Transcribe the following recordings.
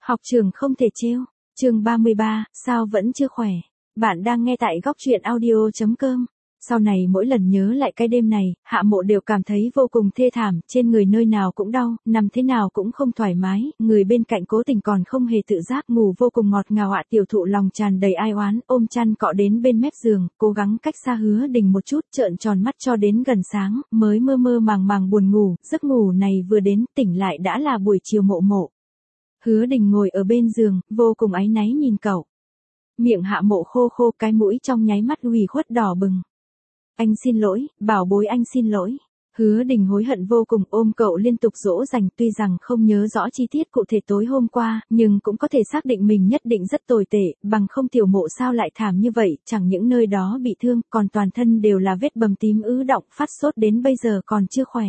Học trường không thể trêu. Chương 33, sao vẫn chưa khỏe. Bạn đang nghe tại góc truyện audio.com. Sau này mỗi lần nhớ lại cái đêm này, Hạ Mộ đều cảm thấy vô cùng thê thảm, trên người nơi nào cũng đau, nằm thế nào cũng không thoải mái, người bên cạnh cố tình còn không hề tự giác, ngủ vô cùng ngọt ngào. Hạ Tiểu Thụ lòng tràn đầy ai oán, ôm chăn cọ đến bên mép giường, cố gắng cách xa Hứa Đình một chút, trợn tròn mắt cho đến gần sáng, mới mơ mơ màng màng buồn ngủ. Giấc ngủ này vừa đến, tỉnh lại đã là buổi chiều. Mộ Hứa Đình ngồi ở bên giường, vô cùng áy náy nhìn cậu. Miệng Hạ Mộ khô khô, cái mũi trong nháy mắt ủy khuất đỏ bừng. Anh xin lỗi, bảo bối, anh xin lỗi. Hứa Đình hối hận vô cùng, ôm cậu liên tục dỗ dành, tuy rằng không nhớ rõ chi tiết cụ thể tối hôm qua, nhưng cũng có thể xác định mình nhất định rất tồi tệ, bằng không Tiểu Mộ sao lại thảm như vậy, chẳng những nơi đó bị thương, còn toàn thân đều là vết bầm tím ứ đọng, phát sốt đến bây giờ còn chưa khỏe.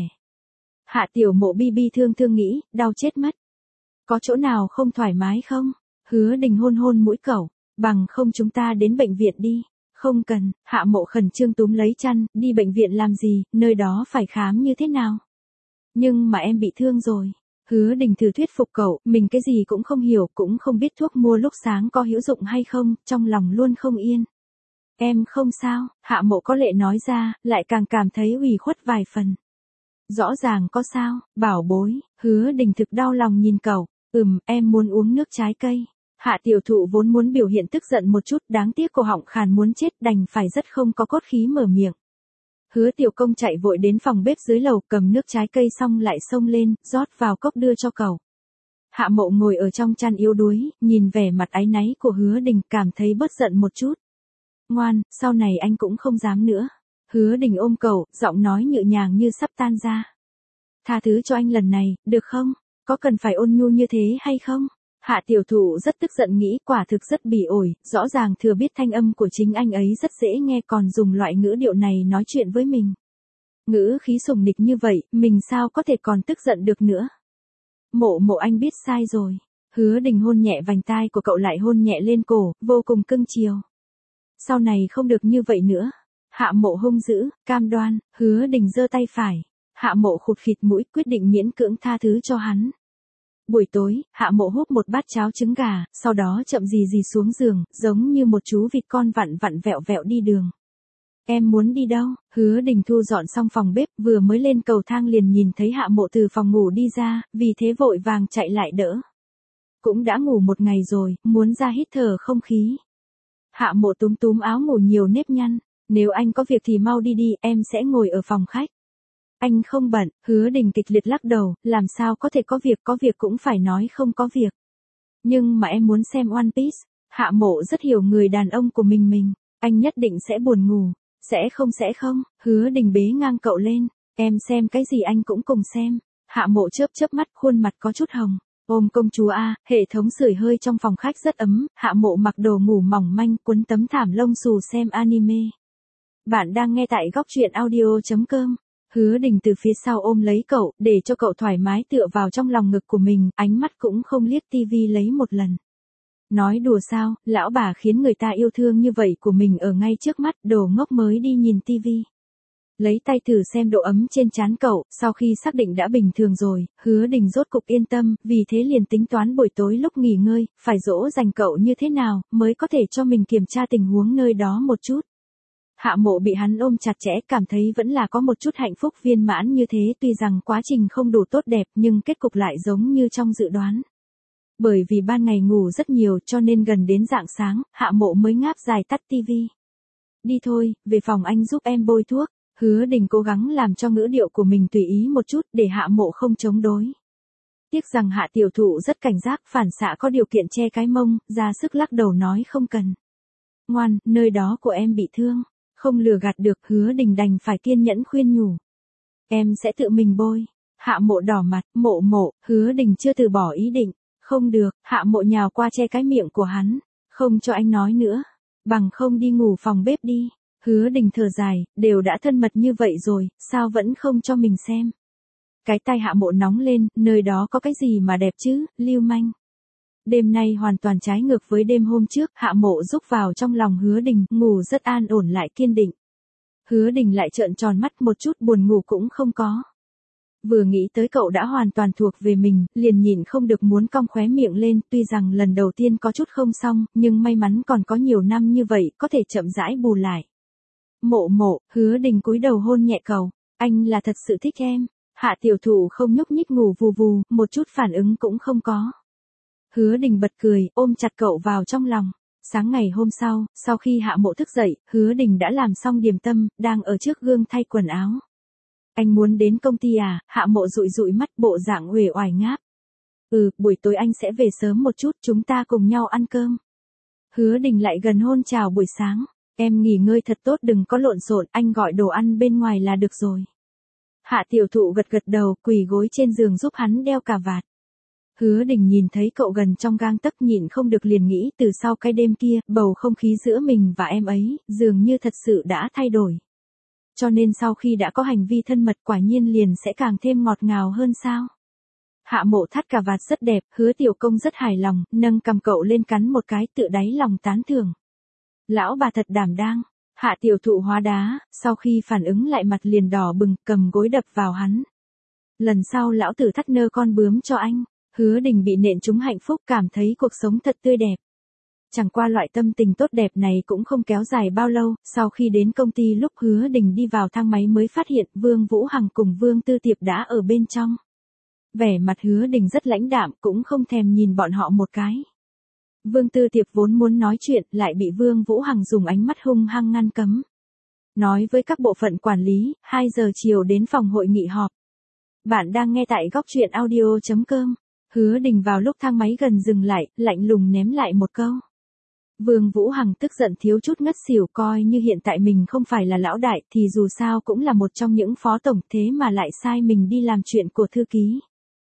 Hạ Tiểu Mộ bi bi thương thương nghĩ, đau chết mất. Có chỗ nào không thoải mái không? Hứa Đình hôn hôn mũi cậu, bằng không chúng ta đến bệnh viện đi. Không cần. Hạ Mộ khẩn trương túm lấy chăn, đi bệnh viện làm gì, nơi đó phải khám như thế nào? Nhưng mà em bị thương rồi. Hứa Đình thử thuyết phục cậu, mình cái gì cũng không hiểu, cũng không biết thuốc mua lúc sáng có hữu dụng hay không, trong lòng luôn không yên. Em không sao. Hạ Mộ có lệ nói ra, lại càng cảm thấy ủy khuất vài phần. Rõ ràng có sao, bảo bối. Hứa Đình thực đau lòng nhìn cậu. Em muốn uống nước trái cây. Hạ Tiểu Thụ vốn muốn biểu hiện tức giận một chút, đáng tiếc cổ họng khàn muốn chết, đành phải rất không có cốt khí mở miệng. Hứa Tiểu Công chạy vội đến phòng bếp dưới lầu, cầm nước trái cây xong lại xông lên, rót vào cốc đưa cho cậu. Hạ Mộ ngồi ở trong chăn yếu đuối, nhìn vẻ mặt áy náy của Hứa Đình, cảm thấy bớt giận một chút. Ngoan, sau này anh cũng không dám nữa. Hứa Đình ôm cậu, giọng nói nhẹ nhàng như sắp tan ra. Tha thứ cho anh lần này, được không? Có cần phải ôn nhu như thế hay không? Hạ Tiểu Thụ rất tức giận nghĩ, quả thực rất bỉ ổi, rõ ràng thừa biết thanh âm của chính anh ấy rất dễ nghe, còn dùng loại ngữ điệu này nói chuyện với mình. Ngữ khí sủng nịch như vậy, mình sao có thể còn tức giận được nữa. Mộ anh biết sai rồi. Hứa Đình hôn nhẹ vành tai của cậu, lại hôn nhẹ lên cổ, vô cùng cưng chiều. Sau này không được như vậy nữa. Hạ Mộ hung dữ, cam đoan. Hứa Đình giơ tay phải. Hạ Mộ khụt khịt mũi, quyết định miễn cưỡng tha thứ cho hắn. Buổi tối, Hạ Mộ húp một bát cháo trứng gà, sau đó chậm gì gì xuống giường, giống như một chú vịt con vặn vặn vẹo vẹo đi đường. Em muốn đi đâu? Hứa Đình thu dọn xong phòng bếp, vừa mới lên cầu thang liền nhìn thấy Hạ Mộ từ phòng ngủ đi ra, vì thế vội vàng chạy lại đỡ. Cũng đã ngủ một ngày rồi, muốn ra hít thở không khí. Hạ Mộ túm túm áo ngủ nhiều nếp nhăn, nếu anh có việc thì mau đi đi, em sẽ ngồi ở phòng khách. Anh không bận. Hứa Đình kịch liệt lắc đầu, làm sao có thể có việc cũng phải nói không có việc. Nhưng mà em muốn xem One Piece. Hạ Mộ rất hiểu người đàn ông của mình, anh nhất định sẽ buồn ngủ. Sẽ không. Hứa Đình bế ngang cậu lên, em xem cái gì anh cũng cùng xem. Hạ Mộ chớp mắt, khuôn mặt có chút hồng. Ôm công chúa a, hệ thống sưởi hơi trong phòng khách rất ấm, Hạ Mộ mặc đồ ngủ mỏng manh, quấn tấm thảm lông xù xem anime. Bạn đang nghe tại góc truyện audio.com. Hứa Đình từ phía sau ôm lấy cậu, để cho cậu thoải mái tựa vào trong lòng ngực của mình, ánh mắt cũng không liếc tivi lấy một lần. Nói đùa sao, lão bà khiến người ta yêu thương như vậy của mình ở ngay trước mắt, đồ ngốc mới đi nhìn tivi. Lấy tay thử xem độ ấm trên trán cậu, sau khi xác định đã bình thường rồi, Hứa Đình rốt cục yên tâm, vì thế liền tính toán buổi tối lúc nghỉ ngơi, phải dỗ dành cậu như thế nào, mới có thể cho mình kiểm tra tình huống nơi đó một chút. Hạ Mộ bị hắn ôm chặt chẽ, cảm thấy vẫn là có một chút hạnh phúc viên mãn như thế, tuy rằng quá trình không đủ tốt đẹp nhưng kết cục lại giống như trong dự đoán. Bởi vì ban ngày ngủ rất nhiều cho nên gần đến rạng sáng, Hạ Mộ mới ngáp dài tắt tivi. Đi thôi, về phòng anh giúp em bôi thuốc. Hứa Đình cố gắng làm cho ngữ điệu của mình tùy ý một chút để Hạ Mộ không chống đối. Tiếc rằng Hạ Tiểu Thụ rất cảnh giác, phản xạ có điều kiện che cái mông, ra sức lắc đầu nói không cần. Ngoan, nơi đó của em bị thương. Không lừa gạt được, Hứa Đình đành phải kiên nhẫn khuyên nhủ. Em sẽ tự mình bôi. Hạ Mộ đỏ mặt, Mộ, Hứa Đình chưa từ bỏ ý định. Không được. Hạ Mộ nhào qua che cái miệng của hắn. Không cho anh nói nữa. Bằng không đi ngủ phòng bếp đi. Hứa Đình thở dài, đều đã thân mật như vậy rồi, sao vẫn không cho mình xem. Cái tai Hạ Mộ nóng lên, nơi đó có cái gì mà đẹp chứ, lưu manh. Đêm nay hoàn toàn trái ngược với đêm hôm trước, Hạ Mộ rúc vào trong lòng Hứa Đình, ngủ rất an ổn lại kiên định. Hứa Đình lại trợn tròn mắt, một chút buồn ngủ cũng không có. Vừa nghĩ tới cậu đã hoàn toàn thuộc về mình, liền nhịn không được muốn cong khóe miệng lên, tuy rằng lần đầu tiên có chút không xong, nhưng may mắn còn có nhiều năm như vậy, có thể chậm rãi bù lại. Mộ mộ, Hứa Đình cúi đầu hôn nhẹ cậu, anh là thật sự thích em. Hạ tiểu thụ không nhúc nhích ngủ vù vù, một chút phản ứng cũng không có. Hứa Đình bật cười, ôm chặt cậu vào trong lòng. Sáng ngày hôm sau khi Hạ Mộ thức dậy, Hứa Đình đã làm xong điểm tâm, đang ở trước gương thay quần áo. Anh muốn đến công ty à? Hạ Mộ dụi dụi mắt, bộ dạng uể oải ngáp. Buổi tối anh sẽ về sớm một chút, chúng ta cùng nhau ăn cơm. Hứa Đình lại gần hôn chào buổi sáng. Em nghỉ ngơi thật tốt, đừng có lộn xộn, anh gọi đồ ăn bên ngoài là được rồi. Hạ tiểu thụ gật gật đầu, quỳ gối trên giường giúp hắn đeo cà vạt. Hứa Đình nhìn thấy cậu gần trong gang tấc, nhịn không được liền nghĩ từ sau cái đêm kia, bầu không khí giữa mình và em ấy, dường như thật sự đã thay đổi. Cho nên sau khi đã có hành vi thân mật quả nhiên liền sẽ càng thêm ngọt ngào hơn sao. Hạ Mộ thắt cà vạt rất đẹp, Hứa tiểu công rất hài lòng, nâng cầm cậu lên cắn một cái, tự đáy lòng tán thưởng. Lão bà thật đảm đang. Hạ tiểu thụ hóa đá, sau khi phản ứng lại mặt liền đỏ bừng, cầm gối đập vào hắn. Lần sau lão tử thắt nơ con bướm cho anh. Hứa Đình bị nện trúng hạnh phúc, cảm thấy cuộc sống thật tươi đẹp. Chẳng qua loại tâm tình tốt đẹp này cũng không kéo dài bao lâu, sau khi đến công ty lúc Hứa Đình đi vào thang máy mới phát hiện Vương Vũ Hằng cùng Vương Tư Tiệp đã ở bên trong. Vẻ mặt Hứa Đình rất lãnh đạm, cũng không thèm nhìn bọn họ một cái. Vương Tư Tiệp vốn muốn nói chuyện, lại bị Vương Vũ Hằng dùng ánh mắt hung hăng ngăn cấm. Nói với các bộ phận quản lý, 2 giờ chiều đến phòng hội nghị họp. Bạn đang nghe tại góc truyện audio.com. Hứa Đình vào lúc thang máy gần dừng lại, lạnh lùng ném lại một câu. Vương Vũ Hằng tức giận thiếu chút ngất xỉu, coi như hiện tại mình không phải là lão đại thì dù sao cũng là một trong những phó tổng, thế mà lại sai mình đi làm chuyện của thư ký.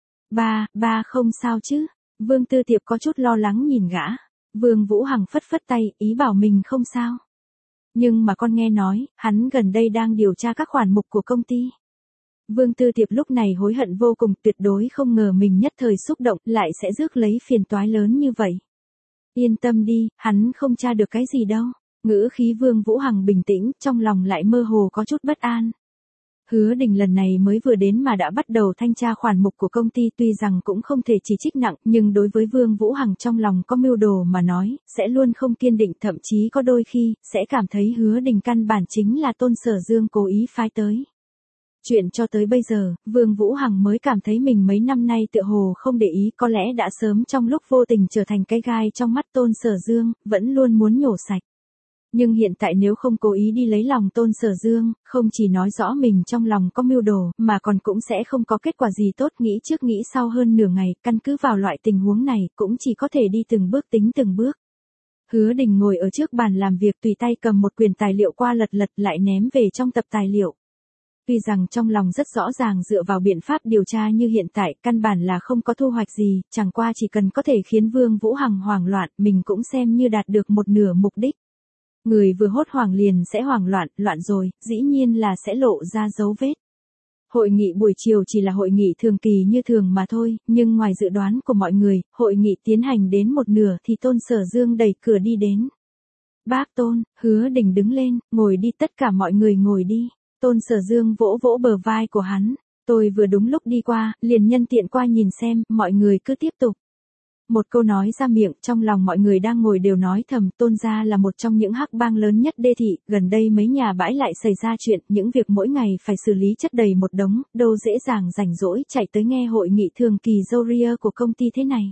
Ba không sao chứ? Vương Tư Tiệp có chút lo lắng nhìn gã. Vương Vũ Hằng phất phất tay, ý bảo mình không sao. Nhưng mà con nghe nói, hắn gần đây đang điều tra các khoản mục của công ty. Vương Tư Tiệp lúc này hối hận vô cùng, tuyệt đối không ngờ mình nhất thời xúc động lại sẽ rước lấy phiền toái lớn như vậy. Yên tâm đi, hắn không tra được cái gì đâu. Ngữ khí Vương Vũ Hằng bình tĩnh, trong lòng lại mơ hồ có chút bất an. Hứa Đình lần này mới vừa đến mà đã bắt đầu thanh tra khoản mục của công ty, tuy rằng cũng không thể chỉ trích nặng, nhưng đối với Vương Vũ Hằng trong lòng có mưu đồ mà nói, sẽ luôn không kiên định, thậm chí có đôi khi, sẽ cảm thấy Hứa Đình căn bản chính là Tôn Sở Dương cố ý phái tới. Chuyện cho tới bây giờ, Vương Vũ Hằng mới cảm thấy mình mấy năm nay tựa hồ không để ý, có lẽ đã sớm trong lúc vô tình trở thành cái gai trong mắt Tôn Sở Dương, vẫn luôn muốn nhổ sạch. Nhưng hiện tại nếu không cố ý đi lấy lòng Tôn Sở Dương, không chỉ nói rõ mình trong lòng có mưu đồ, mà còn cũng sẽ không có kết quả gì tốt, nghĩ trước nghĩ sau hơn nửa ngày, căn cứ vào loại tình huống này, cũng chỉ có thể đi từng bước tính từng bước. Hứa Đình ngồi ở trước bàn làm việc, tùy tay cầm một quyển tài liệu qua lật lật lại ném về trong tập tài liệu. Tuy rằng trong lòng rất rõ ràng dựa vào biện pháp điều tra như hiện tại, căn bản là không có thu hoạch gì, chẳng qua chỉ cần có thể khiến Vương Vũ Hằng hoảng loạn, mình cũng xem như đạt được một nửa mục đích. Người vừa hốt hoảng liền sẽ hoảng loạn, loạn rồi, dĩ nhiên là sẽ lộ ra dấu vết. Hội nghị buổi chiều chỉ là hội nghị thường kỳ như thường mà thôi, nhưng ngoài dự đoán của mọi người, hội nghị tiến hành đến một nửa thì Tôn Sở Dương đẩy cửa đi đến. Bác Tôn, Hứa Đình đứng lên, ngồi đi, tất cả mọi người ngồi đi. Tôn Sở Dương vỗ vỗ bờ vai của hắn. Tôi vừa đúng lúc đi qua, liền nhân tiện qua nhìn xem, mọi người cứ tiếp tục. Một câu nói ra miệng, trong lòng mọi người đang ngồi đều nói thầm, Tôn gia là một trong những hắc bang lớn nhất đê thị, gần đây mấy nhà bãi lại xảy ra chuyện, những việc mỗi ngày phải xử lý chất đầy một đống, đâu dễ dàng rảnh rỗi chạy tới nghe hội nghị thường kỳ Zoria của công ty thế này.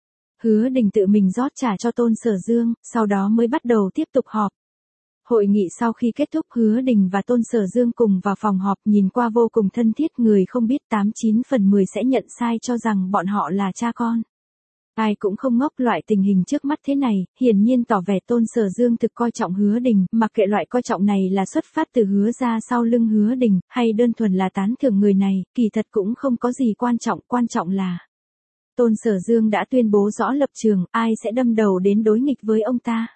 Hứa Đình tự mình rót trà cho Tôn Sở Dương, sau đó mới bắt đầu tiếp tục họp. Hội nghị sau khi kết thúc, Hứa Đình và Tôn Sở Dương cùng vào phòng họp, nhìn qua vô cùng thân thiết, người không biết 89 phần 10 sẽ nhận sai cho rằng bọn họ là cha con. Ai cũng không ngốc, loại tình hình trước mắt thế này, hiển nhiên tỏ vẻ Tôn Sở Dương thực coi trọng Hứa Đình, mặc kệ loại coi trọng này là xuất phát từ Hứa ra sau lưng Hứa Đình, hay đơn thuần là tán thưởng người này, kỳ thật cũng không có gì quan trọng là Tôn Sở Dương đã tuyên bố rõ lập trường, ai sẽ đâm đầu đến đối nghịch với ông ta.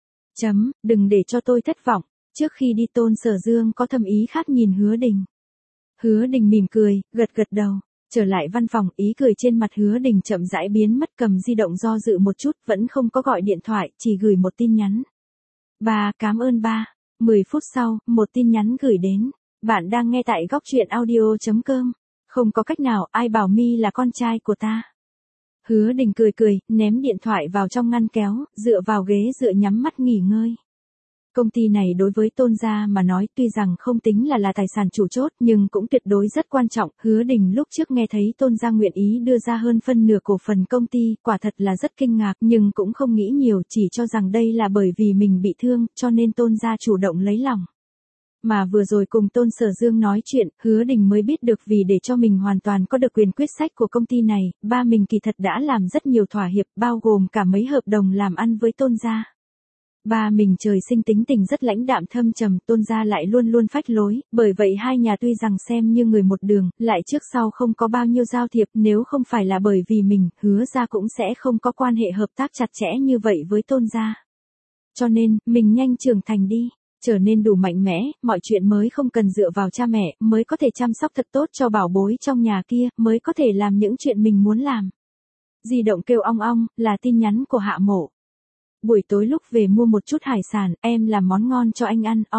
Đừng để cho tôi thất vọng. Trước khi đi Tôn Sở Dương có thâm ý khác nhìn Hứa Đình. Hứa Đình mỉm cười, gật đầu. Trở lại văn phòng, ý cười trên mặt Hứa Đình chậm rãi biến mất, cầm di động do dự một chút, vẫn không có gọi điện thoại, chỉ gửi một tin nhắn. Ba, cảm ơn ba. 10 phút sau, một tin nhắn gửi đến. Bạn đang nghe tại góc truyện audio.com. Không có cách nào, ai bảo mi là con trai của ta. Hứa Đình cười cười, ném điện thoại vào trong ngăn kéo, dựa vào ghế dựa nhắm mắt nghỉ ngơi. Công ty này đối với Tôn gia mà nói tuy rằng không tính là tài sản chủ chốt nhưng cũng tuyệt đối rất quan trọng. Hứa Đình lúc trước nghe thấy Tôn gia nguyện ý đưa ra hơn phân nửa cổ phần công ty, quả thật là rất kinh ngạc nhưng cũng không nghĩ nhiều, chỉ cho rằng đây là bởi vì mình bị thương, cho nên Tôn gia chủ động lấy lòng. Mà vừa rồi cùng Tôn Sở Dương nói chuyện, Hứa Đình mới biết được vì để cho mình hoàn toàn có được quyền quyết sách của công ty này, ba mình kỳ thật đã làm rất nhiều thỏa hiệp, bao gồm cả mấy hợp đồng làm ăn với Tôn gia. Ba mình trời sinh tính tình rất lãnh đạm thâm trầm, Tôn gia lại luôn luôn phách lối, bởi vậy hai nhà tuy rằng xem như người một đường, lại trước sau không có bao nhiêu giao thiệp, nếu không phải là bởi vì mình, Hứa gia cũng sẽ không có quan hệ hợp tác chặt chẽ như vậy với Tôn gia. Cho nên, mình nhanh trưởng thành đi, trở nên đủ mạnh mẽ, mọi chuyện mới không cần dựa vào cha mẹ, mới có thể chăm sóc thật tốt cho bảo bối trong nhà kia, mới có thể làm những chuyện mình muốn làm. Di động kêu ong ong, là tin nhắn của Hạ Mộ. Buổi tối lúc về mua một chút hải sản, em làm món ngon cho anh ăn,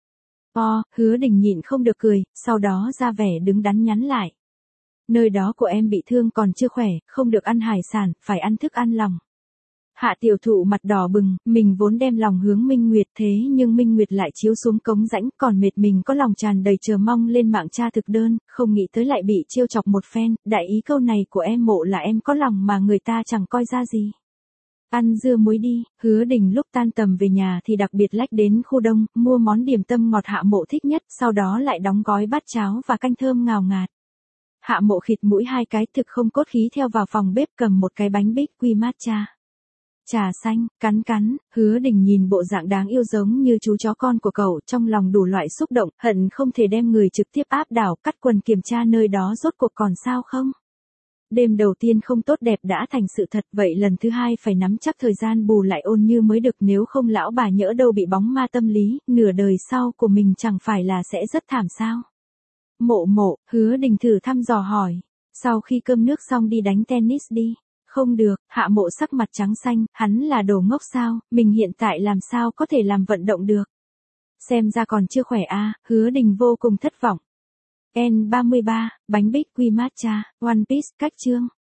Hứa Đình nhịn không được cười, sau đó ra vẻ đứng đắn nhắn lại. Nơi đó của em bị thương còn chưa khỏe, không được ăn hải sản, phải ăn thức ăn lòng. Hạ tiểu thụ mặt đỏ bừng, mình vốn đem lòng hướng Minh Nguyệt thế nhưng Minh Nguyệt lại chiếu xuống cống rãnh, còn mệt mình có lòng tràn đầy chờ mong lên mạng tra thực đơn, không nghĩ tới lại bị trêu chọc một phen, đại ý câu này của em Mộ là em có lòng mà người ta chẳng coi ra gì. Ăn dưa muối đi. Hứa Đình lúc tan tầm về nhà thì đặc biệt lách đến khu đông, mua món điểm tâm ngọt Hạ Mộ thích nhất, sau đó lại đóng gói bát cháo và canh thơm ngào ngạt. Hạ Mộ khịt mũi hai cái thực không cốt khí theo vào phòng bếp cầm một cái bánh bích quy matcha. Trà xanh, cắn, Hứa Đình nhìn bộ dạng đáng yêu giống như chú chó con của cậu, trong lòng đủ loại xúc động, hận không thể đem người trực tiếp áp đảo, cắt quần kiểm tra nơi đó rốt cuộc còn sao không. Đêm đầu tiên không tốt đẹp đã thành sự thật, vậy lần thứ hai phải nắm chắc thời gian bù lại ôn như mới được, nếu không lão bà nhỡ đâu bị bóng ma tâm lý, nửa đời sau của mình chẳng phải là sẽ rất thảm sao. Mộ, Hứa Đình thử thăm dò hỏi, sau khi cơm nước xong đi đánh tennis đi. Không được, Hạ Mộ sắc mặt trắng xanh, hắn là đồ ngốc sao, mình hiện tại làm sao có thể làm vận động được. Xem ra còn chưa khỏe a. Hứa Đình vô cùng thất vọng. N33, bánh bích quy matcha, One Piece, cách chương.